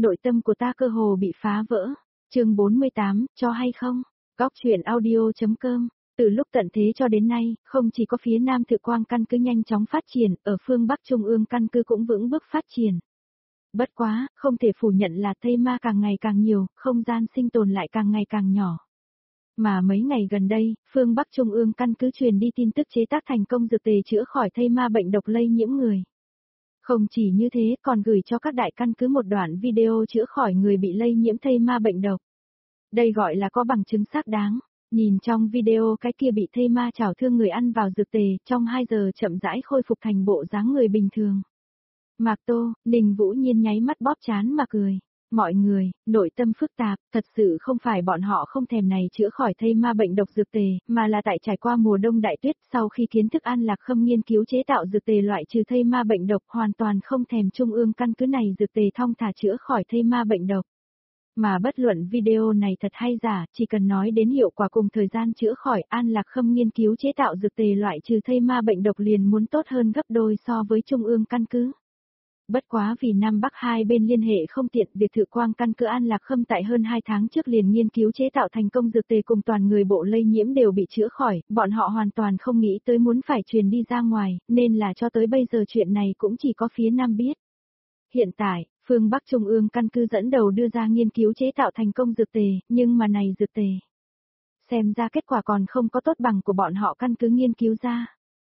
nội tâm của ta cơ hồ bị phá vỡ. Chương 48, cho hay không? Góc truyện audio.com. Từ lúc tận thế cho đến nay, không chỉ có phía Nam Thự Quang căn cứ nhanh chóng phát triển, ở phương Bắc Trung ương căn cứ cũng vững bước phát triển. Bất quá, không thể phủ nhận là thây ma càng ngày càng nhiều, không gian sinh tồn lại càng ngày càng nhỏ. Mà mấy ngày gần đây, phương Bắc Trung ương căn cứ truyền đi tin tức chế tác thành công dược tề chữa khỏi thây ma bệnh độc lây nhiễm người. Không chỉ như thế còn gửi cho các đại căn cứ một đoạn video chữa khỏi người bị lây nhiễm thây ma bệnh độc. Đây gọi là có bằng chứng xác đáng. Nhìn trong video cái kia bị thây ma chảo thương người ăn vào dược tề, trong 2 giờ chậm rãi khôi phục thành bộ dáng người bình thường. Mạc Tô, Ninh Vũ Nhiên nháy mắt bóp trán mà cười. Mọi người, nội tâm phức tạp, thật sự không phải bọn họ không thèm này chữa khỏi thây ma bệnh độc dược tề, mà là tại trải qua mùa đông đại tuyết, sau khi kiến thức An Lạc Khâm nghiên cứu chế tạo dược tề loại trừ thây ma bệnh độc, hoàn toàn không thèm trung ương căn cứ này dược tề thong thả chữa khỏi thây ma bệnh độc. Mà bất luận video này thật hay giả, chỉ cần nói đến hiệu quả cùng thời gian chữa khỏi, An Lạc Khâm nghiên cứu chế tạo dược tề loại trừ thây ma bệnh độc liền muốn tốt hơn gấp đôi so với trung ương căn cứ. Bất quá vì Nam Bắc hai bên liên hệ không tiện, việc Thự Quang căn cứ An Lạc Khâm tại hơn 2 tháng trước liền nghiên cứu chế tạo thành công dược tề cùng toàn người bộ lây nhiễm đều bị chữa khỏi, bọn họ hoàn toàn không nghĩ tới muốn phải truyền đi ra ngoài, nên là cho tới bây giờ chuyện này cũng chỉ có phía Nam biết. Hiện tại, phương Bắc Trung ương căn cứ dẫn đầu đưa ra nghiên cứu chế tạo thành công dược tề, nhưng mà này dược tề. Xem ra kết quả còn không có tốt bằng của bọn họ căn cứ nghiên cứu ra.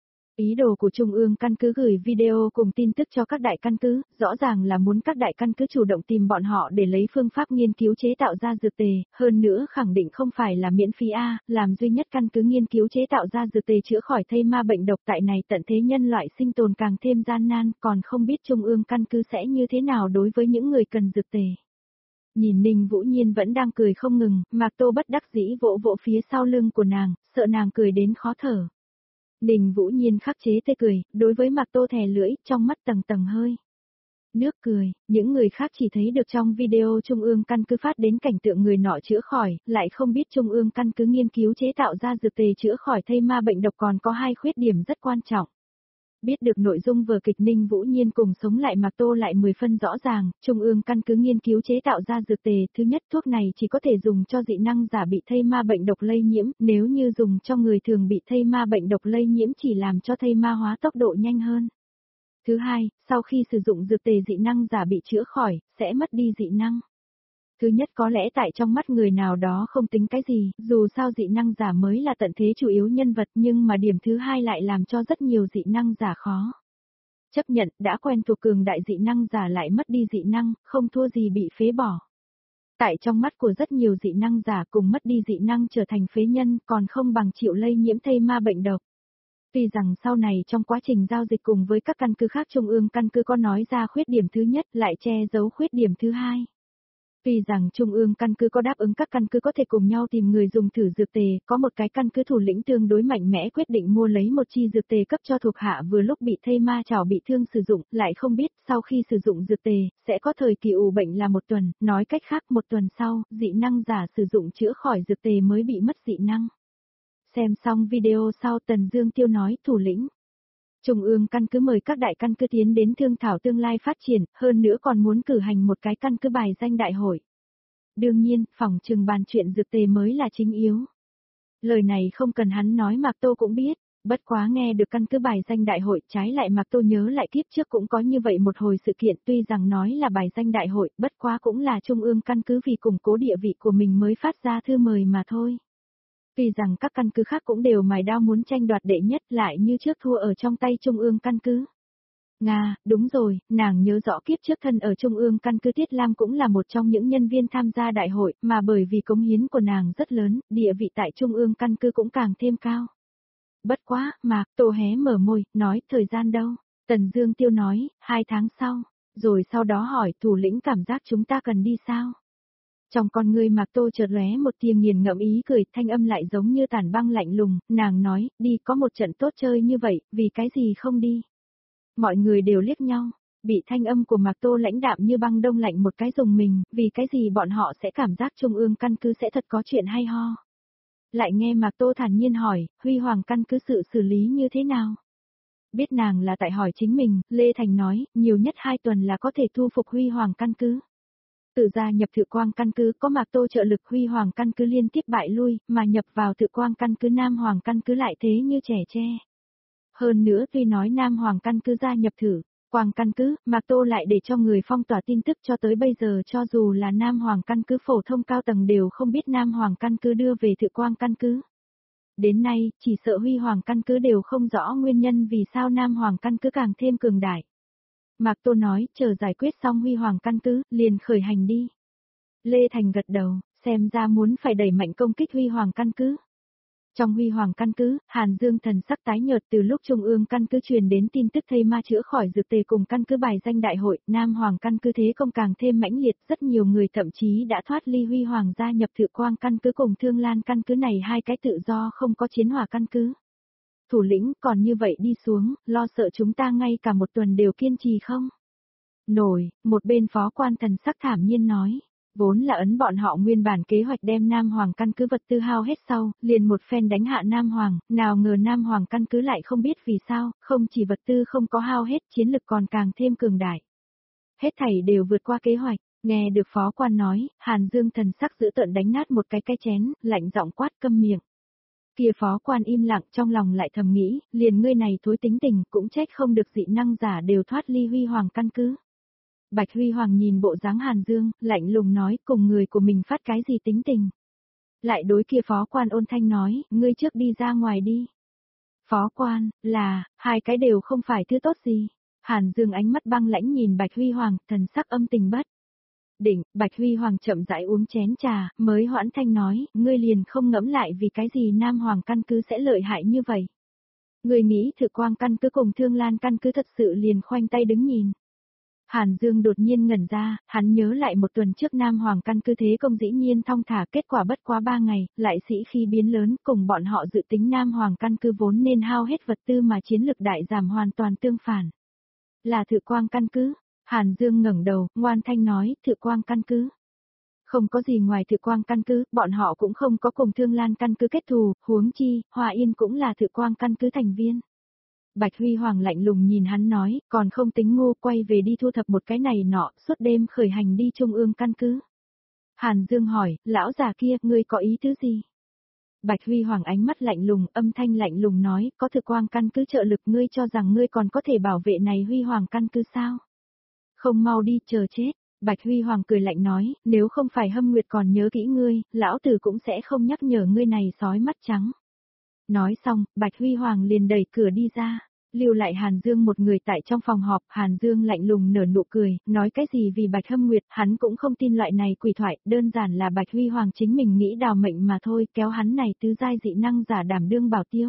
Ý đồ của Trung ương căn cứ gửi video cùng tin tức cho các đại căn cứ, rõ ràng là muốn các đại căn cứ chủ động tìm bọn họ để lấy phương pháp nghiên cứu chế tạo ra dược tề, hơn nữa khẳng định không phải là miễn phí làm duy nhất căn cứ nghiên cứu chế tạo ra dược tề chữa khỏi thây ma bệnh độc tại này tận thế nhân loại sinh tồn càng thêm gian nan, còn không biết Trung ương căn cứ sẽ như thế nào đối với những người cần dược tề. Nhìn Ninh Vũ Nhiên vẫn đang cười không ngừng, Mạc Tô bất đắc dĩ vỗ vỗ phía sau lưng của nàng, sợ nàng cười đến khó thở. Ninh Vũ Nhiên khắc chế tê cười, đối với Mạc Tô thè lưỡi, trong mắt tầng tầng hơi nước cười, những người khác chỉ thấy được trong video Trung ương căn cứ phát đến cảnh tượng người nọ chữa khỏi, lại không biết Trung ương căn cứ nghiên cứu chế tạo ra dược tề chữa khỏi thây ma bệnh độc còn có 2 khuyết điểm rất quan trọng. Biết được nội dung vở kịch Ninh Vũ Nhiên cùng sống lại Mạc Tô lại 10 phân rõ ràng, Trung ương căn cứ nghiên cứu chế tạo ra dược tề, thứ nhất thuốc này chỉ có thể dùng cho dị năng giả bị thây ma bệnh độc lây nhiễm, nếu như dùng cho người thường bị thây ma bệnh độc lây nhiễm chỉ làm cho thây ma hóa tốc độ nhanh hơn. Thứ hai, sau khi sử dụng dược tề dị năng giả bị chữa khỏi, sẽ mất đi dị năng. Thứ nhất có lẽ tại trong mắt người nào đó không tính cái gì, dù sao dị năng giả mới là tận thế chủ yếu nhân vật, nhưng mà điểm thứ hai lại làm cho rất nhiều dị năng giả khó chấp nhận, đã quen thuộc cường đại dị năng giả lại mất đi dị năng, không thua gì bị phế bỏ. Tại trong mắt của rất nhiều dị năng giả cùng mất đi dị năng trở thành phế nhân, còn không bằng chịu lây nhiễm thây ma bệnh độc. Tuy rằng sau này trong quá trình giao dịch cùng với các căn cứ khác Trung ương căn cứ có nói ra khuyết điểm thứ nhất lại che giấu khuyết điểm thứ hai. Tuy rằng Trung ương căn cứ có đáp ứng các căn cứ có thể cùng nhau tìm người dùng thử dược tề, có một cái căn cứ thủ lĩnh tương đối mạnh mẽ quyết định mua lấy một chi dược tề cấp cho thuộc hạ vừa lúc bị thây ma chảo bị thương sử dụng, lại không biết sau khi sử dụng dược tề, sẽ có thời kỳ ủ bệnh là 1 tuần, nói cách khác 1 tuần sau, dị năng giả sử dụng chữa khỏi dược tề mới bị mất dị năng. Xem xong video sau Tần Dương Tiêu nói thủ lĩnh. Trung ương căn cứ mời các đại căn cứ tiến đến thương thảo tương lai phát triển, hơn nữa còn muốn cử hành một cái căn cứ bài danh đại hội. Đương nhiên, phòng trừng bàn chuyện dược tề mới là chính yếu. Lời này không cần hắn nói Mạc Tô cũng biết, bất quá nghe được căn cứ bài danh đại hội, trái lại Mạc Tô nhớ lại kiếp trước cũng có như vậy một hồi sự kiện, tuy rằng nói là bài danh đại hội, bất quá cũng là Trung ương căn cứ vì củng cố địa vị của mình mới phát ra thư mời mà thôi. Tuy rằng các căn cứ khác cũng đều mài đao muốn tranh đoạt đệ nhất lại như trước thua ở trong tay Trung ương căn cứ. Nga, đúng rồi, nàng nhớ rõ kiếp trước thân ở Trung ương căn cứ Tiết Lam cũng là một trong những nhân viên tham gia đại hội, mà bởi vì cống hiến của nàng rất lớn, địa vị tại Trung ương căn cứ cũng càng thêm cao. Bất quá, Mạc Tô hé mở môi, nói thời gian đâu? Tần Dương Tiêu nói, 2 tháng sau, rồi sau đó hỏi thủ lĩnh cảm giác chúng ta cần đi sao? Trong con ngươi Mạc Tô chợt lóe một tia nghiền ngẫm ý cười, thanh âm lại giống như tàn băng lạnh lùng, nàng nói, đi có một trận tốt chơi như vậy, vì cái gì không đi? Mọi người đều liếc nhau, bị thanh âm của Mạc Tô lãnh đạm như băng đông lạnh một cái dùng mình, vì cái gì bọn họ sẽ cảm giác Trung ương căn cứ sẽ thật có chuyện hay ho. Lại nghe Mạc Tô thản nhiên hỏi, Huy Hoàng căn cứ sự xử lý như thế nào? Biết nàng là tại hỏi chính mình, Lê Thành nói, nhiều nhất 2 tuần là có thể thu phục Huy Hoàng căn cứ. Từ gia nhập Thự Quang căn cứ có Mạc Tô trợ lực Huy Hoàng căn cứ liên tiếp bại lui, mà nhập vào Thự Quang căn cứ Nam Hoàng căn cứ lại thế như trẻ tre. Hơn nữa tuy nói Nam Hoàng căn cứ gia nhập Thự Quang căn cứ, Mạc Tô lại để cho người phong tỏa tin tức cho tới bây giờ cho dù là Nam Hoàng căn cứ phổ thông cao tầng đều không biết Nam Hoàng căn cứ đưa về Thự Quang căn cứ. Đến nay, chỉ sợ Huy Hoàng căn cứ đều không rõ nguyên nhân vì sao Nam Hoàng căn cứ càng thêm cường đại. Mạc Tô nói, chờ giải quyết xong Huy Hoàng căn cứ, liền khởi hành đi. Lê Thành gật đầu, xem ra muốn phải đẩy mạnh công kích Huy Hoàng căn cứ. Trong Huy Hoàng căn cứ, Hàn Dương thần sắc tái nhợt từ lúc Trung ương căn cứ truyền đến tin tức thây ma chữa khỏi dược tề cùng căn cứ bài danh đại hội, Nam Hoàng căn cứ thế công càng thêm mãnh liệt, rất nhiều người thậm chí đã thoát ly Huy Hoàng gia nhập Thự Quang căn cứ cùng Thương Lan căn cứ này hai cái tự do không có chiến hỏa căn cứ. Thủ lĩnh, còn như vậy đi xuống, lo sợ chúng ta ngay cả một tuần đều kiên trì không? Nổi, một bên phó quan thần sắc thảm nhiên nói. Vốn là ấn bọn họ nguyên bản kế hoạch đem Nam Hoàng căn cứ vật tư hao hết sau, liền một phen đánh hạ Nam Hoàng, nào ngờ Nam Hoàng căn cứ lại không biết vì sao, không chỉ vật tư không có hao hết, chiến lực còn càng thêm cường đại. Hết thảy đều vượt qua kế hoạch, nghe được phó quan nói, Hàn Dương thần sắc giữ tợn đánh nát một cái chén, lạnh giọng quát câm miệng. Kia phó quan im lặng trong lòng lại thầm nghĩ, liền ngươi này thối tính tình cũng trách không được dị năng giả đều thoát ly Huy Hoàng căn cứ. Bạch Huy Hoàng nhìn bộ dáng Hàn Dương, lạnh lùng nói cùng người của mình phát cái gì tính tình. Lại đối kia phó quan ôn thanh nói, ngươi trước đi ra ngoài đi. Phó quan, là, hai cái đều không phải thứ tốt gì. Hàn Dương ánh mắt băng lãnh nhìn Bạch Huy Hoàng, thần sắc âm tình bất định. Bạch Huy Hoàng chậm rãi uống chén trà, mới hoãn thanh nói, ngươi liền không ngẫm lại vì cái gì Nam Hoàng căn cứ sẽ lợi hại như vậy. Ngươi nghĩ Thự Quang căn cứ cùng Thương Lan căn cứ thật sự liền khoanh tay đứng nhìn. Hàn Dương đột nhiên ngẩn ra, hắn nhớ lại một tuần trước Nam Hoàng căn cứ thế công dĩ nhiên thong thả, kết quả bất quá 3 ngày, lại sĩ khi biến lớn, cùng bọn họ dự tính Nam Hoàng căn cứ vốn nên hao hết vật tư mà chiến lực đại giảm hoàn toàn tương phản. Là Thự Quang căn cứ. Hàn Dương ngẩng đầu, ngoan thanh nói, Thự Quang căn cứ. Không có gì ngoài Thự Quang căn cứ, bọn họ cũng không có cùng Thương Lan căn cứ kết thù, huống chi, Hoa Yên cũng là Thự Quang căn cứ thành viên. Bạch Huy Hoàng lạnh lùng nhìn hắn nói, còn không tính ngu, quay về đi thu thập một cái này nọ, suốt đêm khởi hành đi Trung ương căn cứ. Hàn Dương hỏi, lão già kia, ngươi có ý tứ gì? Bạch Huy Hoàng ánh mắt lạnh lùng, âm thanh lạnh lùng nói, có Thự Quang căn cứ trợ lực, ngươi cho rằng ngươi còn có thể bảo vệ này Huy Hoàng căn cứ sao? Không mau đi, chờ chết. Bạch Huy Hoàng cười lạnh nói, nếu không phải Hâm Nguyệt còn nhớ kỹ ngươi, lão tử cũng sẽ không nhắc nhở ngươi này sói mắt trắng. Nói xong, Bạch Huy Hoàng liền đẩy cửa đi ra, lưu lại Hàn Dương một người tại trong phòng họp. Hàn Dương lạnh lùng nở nụ cười, nói cái gì vì Bạch Hâm Nguyệt, hắn cũng không tin loại này quỷ thoại, đơn giản là Bạch Huy Hoàng chính mình nghĩ đào mệnh mà thôi, kéo hắn này tứ giai dị năng giả đảm đương bảo tiêu.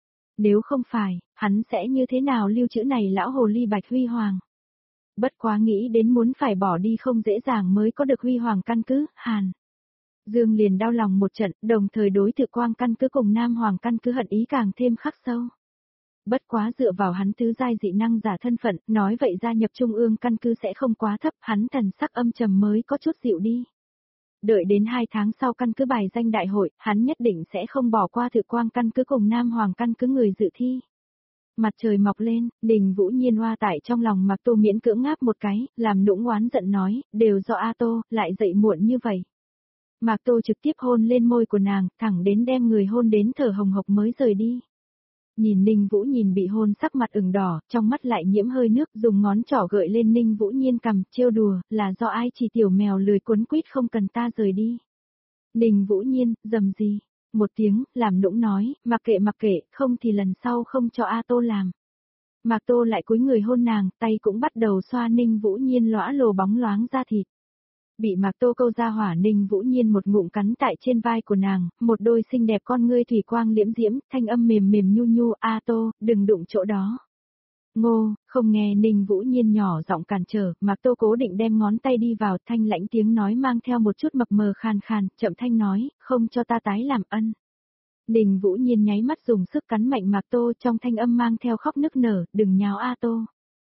Nếu không phải, hắn sẽ như thế nào lưu trữ này lão hồ ly Bạch Huy Hoàng. Bất quá nghĩ đến muốn phải bỏ đi không dễ dàng mới có được Huy Hoàng căn cứ, Hàn Dương liền đau lòng một trận, đồng thời đối Thự Quang căn cứ cùng Nam Hoàng căn cứ hận ý càng thêm khắc sâu. Bất quá dựa vào hắn tứ giai dị năng giả thân phận, nói vậy gia nhập Trung ương căn cứ sẽ không quá thấp, hắn thần sắc âm trầm mới có chút dịu đi. Đợi đến 2 tháng sau căn cứ bài danh đại hội, hắn nhất định sẽ không bỏ qua Thự Quang căn cứ cùng Nam Hoàng căn cứ người dự thi. Mặt trời mọc lên, Đình Vũ Nhiên hoa tại trong lòng Mạc Tô miễn cưỡng ngáp một cái, làm nũng oán giận nói, đều do A Tô, lại dậy muộn như vậy. Mạc Tô trực tiếp hôn lên môi của nàng, thẳng đến đem người hôn đến thở hồng hộc mới rời đi. Nhìn Ninh Vũ nhìn bị hôn sắc mặt ửng đỏ, trong mắt lại nhiễm hơi nước, dùng ngón trỏ gợi lên Ninh Vũ Nhiên cằm, trêu đùa, là do ai chỉ tiểu mèo lười quấn quýt không cần ta rời đi. Ninh Vũ Nhiên, dầm gì? Một tiếng, làm nũng nói, mặc kệ, không thì lần sau không cho A Tô làm. Mạc Tô lại cúi người hôn nàng, tay cũng bắt đầu xoa Ninh Vũ Nhiên lõa lồ bóng loáng da thịt. Bị Mạc Tô câu ra hỏa, Ninh Vũ Nhiên một ngụm cắn tại trên vai của nàng, một đôi xinh đẹp con ngươi thủy quang liễm diễm, thanh âm mềm mềm nhu nhu, A Tô, đừng đụng chỗ đó. Ngô, không nghe Ninh Vũ Nhiên nhỏ giọng cản trở, Mạc Tô cố định đem ngón tay đi vào, thanh lãnh tiếng nói mang theo một chút mập mờ khàn khàn, chậm thanh nói, không cho ta tái làm ân. Ninh Vũ Nhiên nháy mắt dùng sức cắn mạnh Mạc Tô, trong thanh âm mang theo khóc nức nở, đừng nháo A Tô.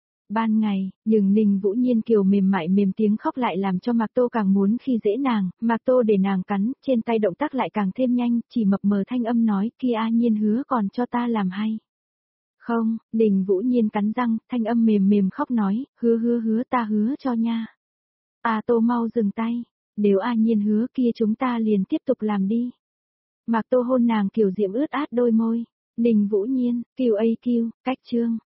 Ban ngày, nhưng Ninh Vũ Nhiên kiều mềm mại mềm tiếng khóc lại làm cho Mạc Tô càng muốn khi dễ nàng, Mạc Tô để nàng cắn, trên tay động tác lại càng thêm nhanh, chỉ mập mờ thanh âm nói, kia A Nhiên hứa còn cho ta làm hay. Không, Ninh Vũ Nhiên cắn răng, thanh âm mềm mềm khóc nói, hứa ta hứa cho nha. A Tô mau dừng tay, nếu A Nhiên hứa kia chúng ta liền tiếp tục làm đi. Mạc Tô hôn nàng kiều diễm ướt át đôi môi, Ninh Vũ Nhiên, QAQ, cách chương.